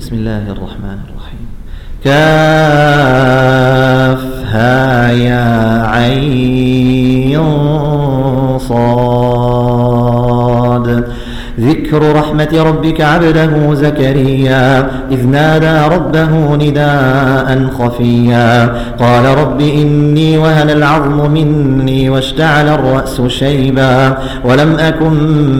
بسم الله الرحمن الرحيم. كافها يا عين صاد. ذكر رحمة ربك عبده زكريا إذ نادى ربه نداء خفيا قال رب إني وهن العظم مني واشتعل الرأس شيبا ولم أكن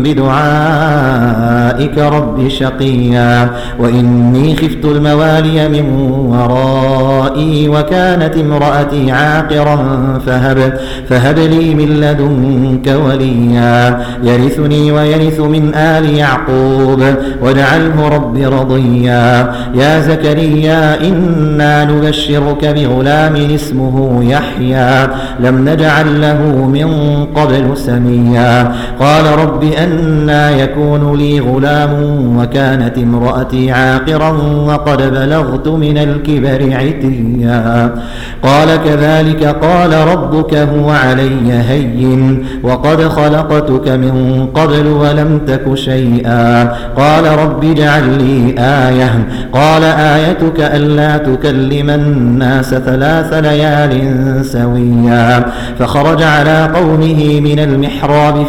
بدعائك رب شقيا وإني خفت الموالي من ورائي وكانت امرأتي عاقرا فهب لي من لدنك وليا يرثني ويرث من آل يعقوب واجعله رب رضيا. يا زكريا إنا نبشرك بغلام اسمه يحيى لم نجعل له من قبل سميا قال رب أنى يكون لي غلام وكانت امرأتي عاقرا وقد بلغت من الكبر عتيا قال كذلك قال ربك هو علي هين وقد خلقتك من قبل ولم تك شيئا قال رب اجعل لي آية قال آيتك ألا تكلم الناس 3 ليال سويا فخرج على قومه من المحراب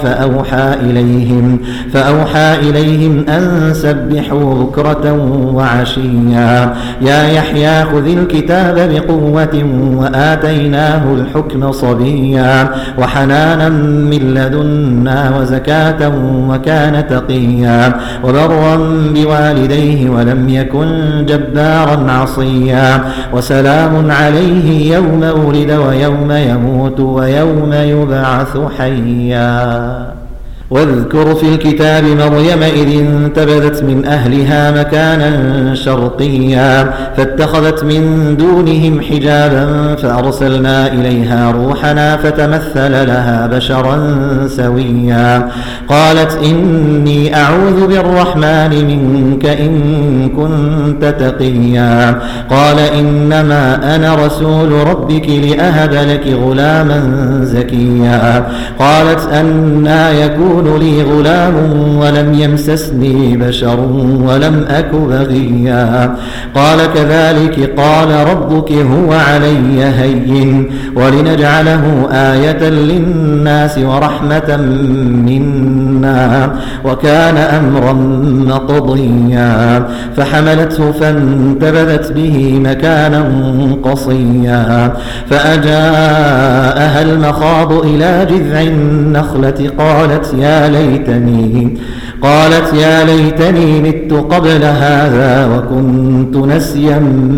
فأوحى إليهم أن سبحوا بكرة وعشيا يا يحيى خذ الكتاب بقوة وآتيناه الحكم صبيا وحنانا من لدنا وزكاة وكان تقيا وبرا بوالديه ولم يكن جبارا عصيا وسلام عليه يوم ولد ويوم يموت ويوم يبعث حيا. واذكر في الكتاب مريم إذ انتبذت من أهلها مكانا شرقيا فاتخذت من دونهم حجابا فأرسلنا إليها روحنا فتمثل لها بشرا سويا قالت إني أعوذ بالرحمن منك إن كنت تقيا قال إنما أنا رسول ربك لأهب لك غلاما زكيا قالت أنى يكون لي غلام ولم يمسسني بشر ولم أك بغيا قال كذلك قال ربك هو علي هين ولنجعله آية للناس ورحمة منا وكان أمرا مقضيا فحملته فانتبذت به مكانا قصيا فأجاءها المخاض إلى جذع النخلة قالت يا ليتني مت قبل هذا وكنت نسيا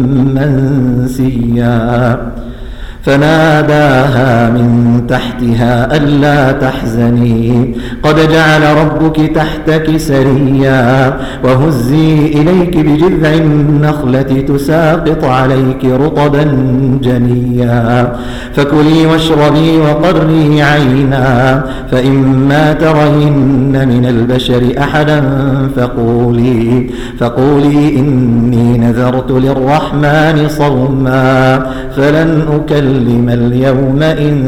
منسيا فناداها من تحتها ألا تحزني قد جعل ربك تحتك سريا وهزي إليك بجذع النخلة تساقط عليك رطبا جنيا فكلي واشربي وقري عينا فإما ترين من البشر أحدا فقولي إني نذرت للرحمن صوما فلن أكلم اليوم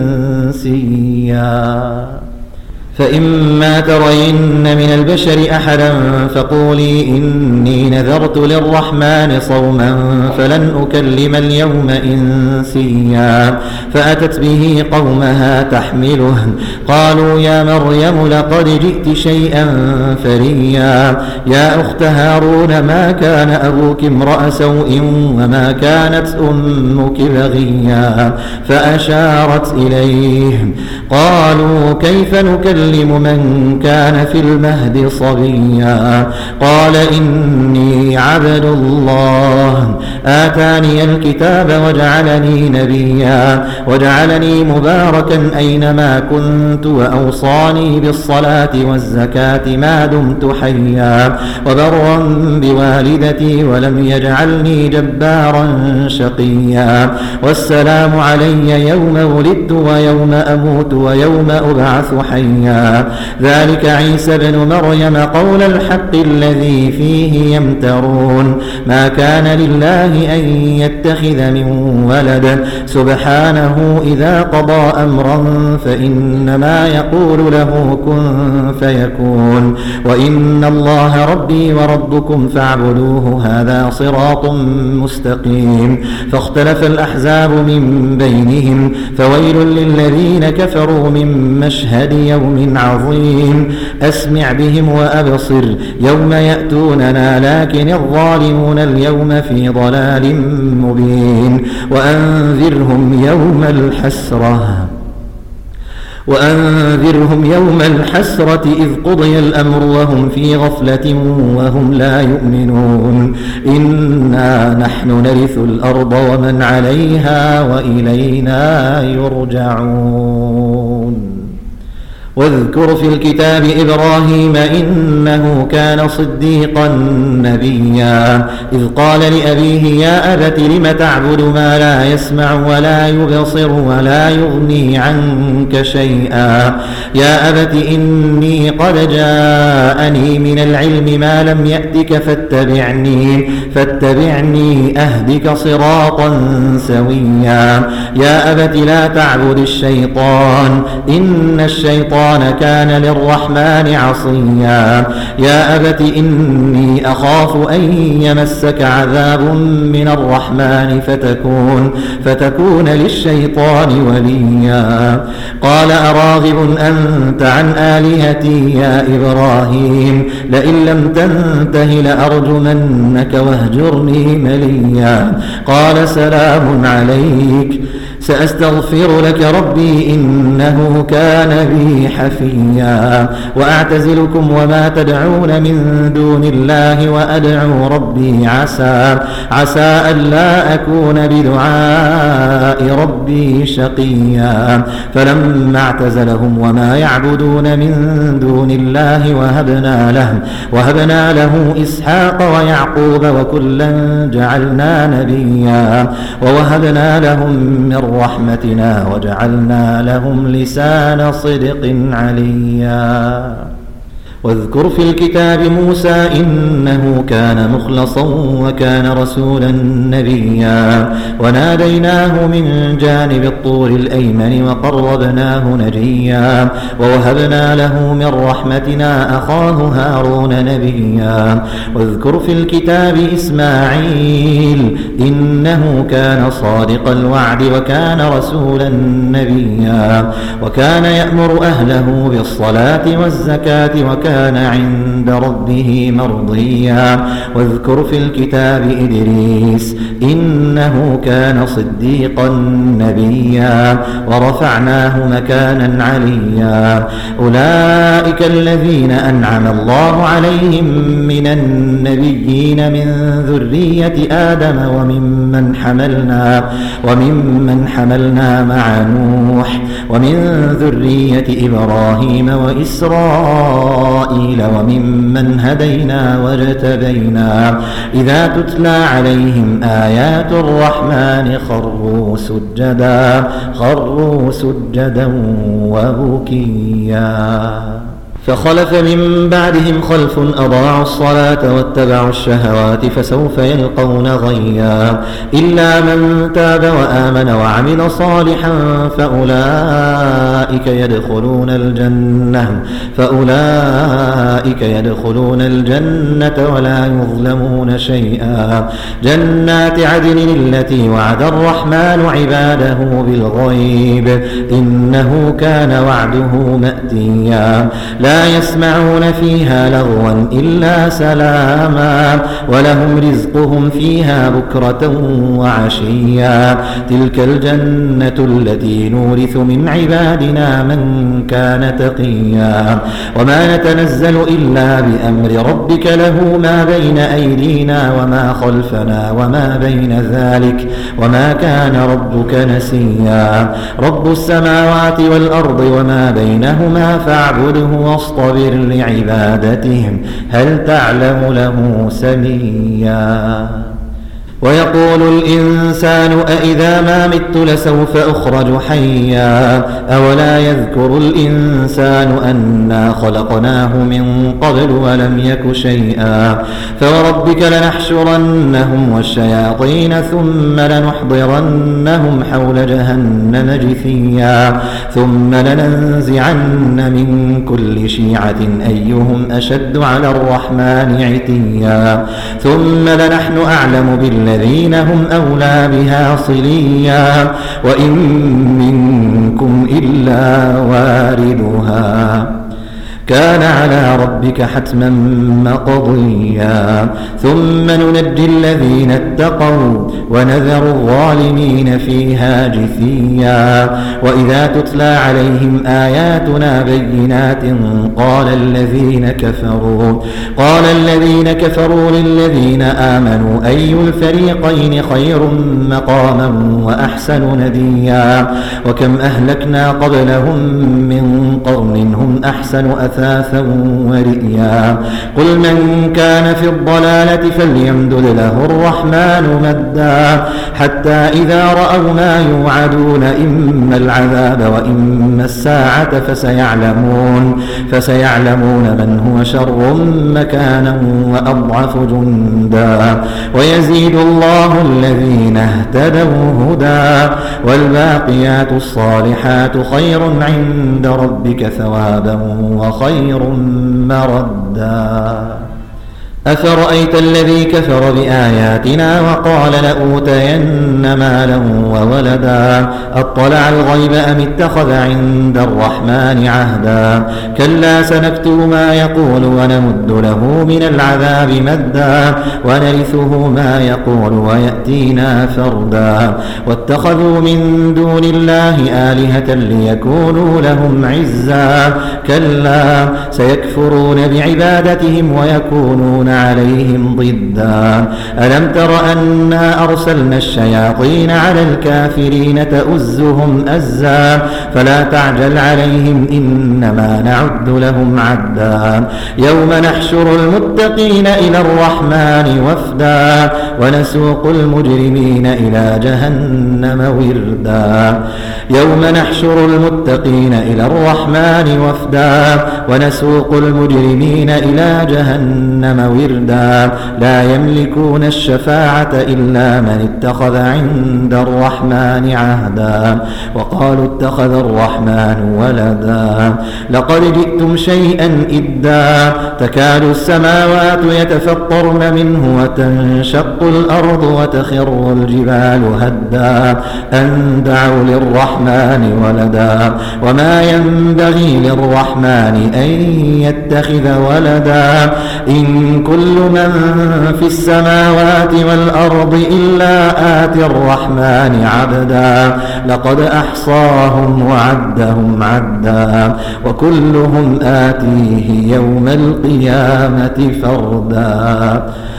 إنسيا فإما ترين من البشر أحدا فقولي إني نذرت للرحمن صوما فلن أكلم اليوم إنسيا فأتت به قومها تحمله قالوا يا مريم لقد جئت شيئا فريا يا أخت هارون ما كان أبوك امرأ سوء وما كانت أمك بغيا فأشارت إليه قالوا كيف نكلم من كان في المهد صبيا قال إني عبد الله آتاني الكتاب وجعلني نبيا وجعلني مباركا أينما كنت وأوصاني بالصلاة والزكاة ما دمت حيا وبرا بوالدتي ولم يجعلني جبارا شقيا والسلام علي يوم ولدت ويوم أموت ويوم أبعث حيا ذلك عيسى بن مريم قول الحق الذي فيه يمترون ما كان لله أن يتخذ من ولد سبحانه إذا قضى أمرا فإنما يقول له كن فيكون وإن الله ربي وربكم فاعبدوه هذا صراط مستقيم فاختلف الأحزاب من بينهم فويل للذين كفروا من مشهد يوم عظيم أسمع بهم وأبصر يوم يأتوننا لكن الظالمون اليوم في ضلال مبين وأنذرهم يوم الحسرة إذ قضي الأمر وهم في غفلة وهم لا يؤمنون إنا نحن نرث الأرض ومن عليها وإلينا يرجعون واذكر في الكتاب إبراهيم إنه كان صديقا نبيا إذ قال لأبيه يا أبت لم تعبد ما لا يسمع ولا يبصر ولا يغني عنك شيئا يا أبت إني قد جاءني من العلم ما لم يأتك فاتبعني أهدك صراطا سويا يا أبت لا تعبد الشيطان إن الشيطان كان للرحمن عصيا يا أبت إني أخاف أن يمسك عذاب من الرحمن فتكون للشيطان وليا قال أراغب أنت عن آلهتي يا إبراهيم لئن لم تنته لأرجمنك واهجرني مليا قال سلام عليك سأستغفر لك ربي إنه كان بي حفيا وأعتزلكم وما تدعون من دون الله وأدعو ربي عسى ألا أكون بدعاء ربي شقيا فلما اعتزلهم وما يعبدون من دون الله وهبنا له إسحاق ويعقوب وكلا جعلنا نبيا ووهبنا لهم من رحمتنا وجعلنا لهم لسان صدق عليا واذكر في الكتاب موسى إنه كان مخلصا وكان رسولا نبيا وناديناه من جانب الطور الأيمن وقربناه نجيا ووهبنا له من رحمتنا أخاه هارون نبيا واذكر في الكتاب إسماعيل إنه كان صادق الوعد وكان رسولا نبيا وكان يأمر أهله بالصلاة والزكاة وكان عند ربه مرضيا واذكر في الكتاب إدريس إنه كان صديقا نبيا ورفعناه مكانا عليا أولئك الذين أنعم الله عليهم من النبيين من ذرية آدم وممن حملنا مع نوح ومن ذرية إبراهيم وإسرائيل وممن هدينا واجتبينا إذا تتلى عليهم آيات الرحمن خروا سجدا وبكيا فخلف من بعدهم خلف أضاعوا الصلاة واتبعوا الشهوات فسوف يلقون غيا إلا من تاب وآمن وعمل صالحا فأولئك يدخلون الجنة ولا يظلمون شيئا جنات عدن التي وعد الرحمن عباده بالغيب إنه كان وعده مأتيا لا يسمعون فيها لغوا إلا سلاما ولهم رزقهم فيها بكرة وعشيا تلك الجنة التي نورث من عبادنا من كان تقيا وما نتنزل إلا بأمر ربك له ما بين أيدينا وما خلفنا وما بين ذلك وما كان ربك نسيا رب السماوات والأرض وما بينهما فاعبده واصطبر لعبادتهم هل تعلم له سميا ويقول الإنسان أإذا ما مت لسوف أخرج حيا أولا يذكر الإنسان أنا خلقناه من قبل ولم يك شيئا فوربك لنحشرنهم والشياطين ثم لنحضرنهم حول جهنم جثيا ثم لننزعن من كل شيعة أيهم أشد على الرحمن عتيا ثم لنحن أعلم بالذين هم أولى بها صليا وإن منكم إلا واردها كان على ربك حتما مقضيا ثم ننجي الذين اتقوا ونذر الظالمين فيها جثيا وإذا تتلى عليهم آياتنا بينات قال الذين كفروا للذين آمنوا أي الفريقين خير مقاما وأحسن نديا وكم أهلكنا قبلهم من قرن هم أحسن أثاثا ورئيا قل من كان في الضلالة فليمدد له الرحمن مدا حتى إذا رأوا ما يوعدون إما العذاب وإما الساعة فسيعلمون من هو شر مكانا وأضعف جندا ويزيد الله الذين اهتدوا هدى والباقيات الصالحات خير عند ربك ثوابا وخير مردا أفرأيت الذي كفر بآياتنا وقال لأوتين مالا وولدا أطلع الغيب أم اتخذ عند الرحمن عهدا كلا سنكتب ما يقول ونمد له من العذاب مدا ونرثه ما يقول ويأتينا فردا واتخذوا من دون الله آلهة ليكونوا لهم عزا كلا سيكفرون بعبادتهم ويكونون عليهم ضدا ألم تر أنا أرسلنا الشياطين على الكافرين تؤزهم أزا فلا تعجل عليهم إنما نعد لهم عدا يوم نحشر المتقين إلى الرحمن وفدا ونسوق المجرمين إلى جهنم وردا يوم نحشر المتقين إلى الرحمن وفدا ونسوق المجرمين إلى جهنم وردا لا يملكون الشفاعة إلا من اتخذ عند الرحمن عهدا وقالوا اتخذ الرحمن ولدا لقد جئتم شيئا إدا تكاد السماوات يتفطرن منه وتنشق الأرض وتخر الجبال هدا أن دعوا للرحمن ولدا وما ينبغي للرحمن أن يتخذ ولدا إن كل من في السماوات والأرض إلا آتي الرحمن عبدا لقد أحصاهم وعدهم عدا وكلهم آتيه يوم القيامة فردا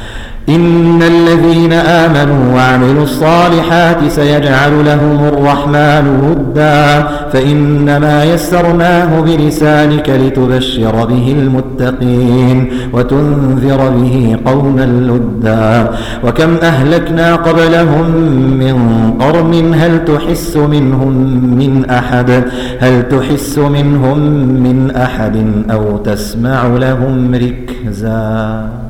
إن الذين آمنوا وعملوا الصالحات سيجعل لهم الرحمن ودا فإنما يسرناه بلسانك لتبشر به المتقين وتنذر به قوما لدا وكم أهلكنا قبلهم من قرن هل تحس منهم من أحد أو تسمع لهم ركزا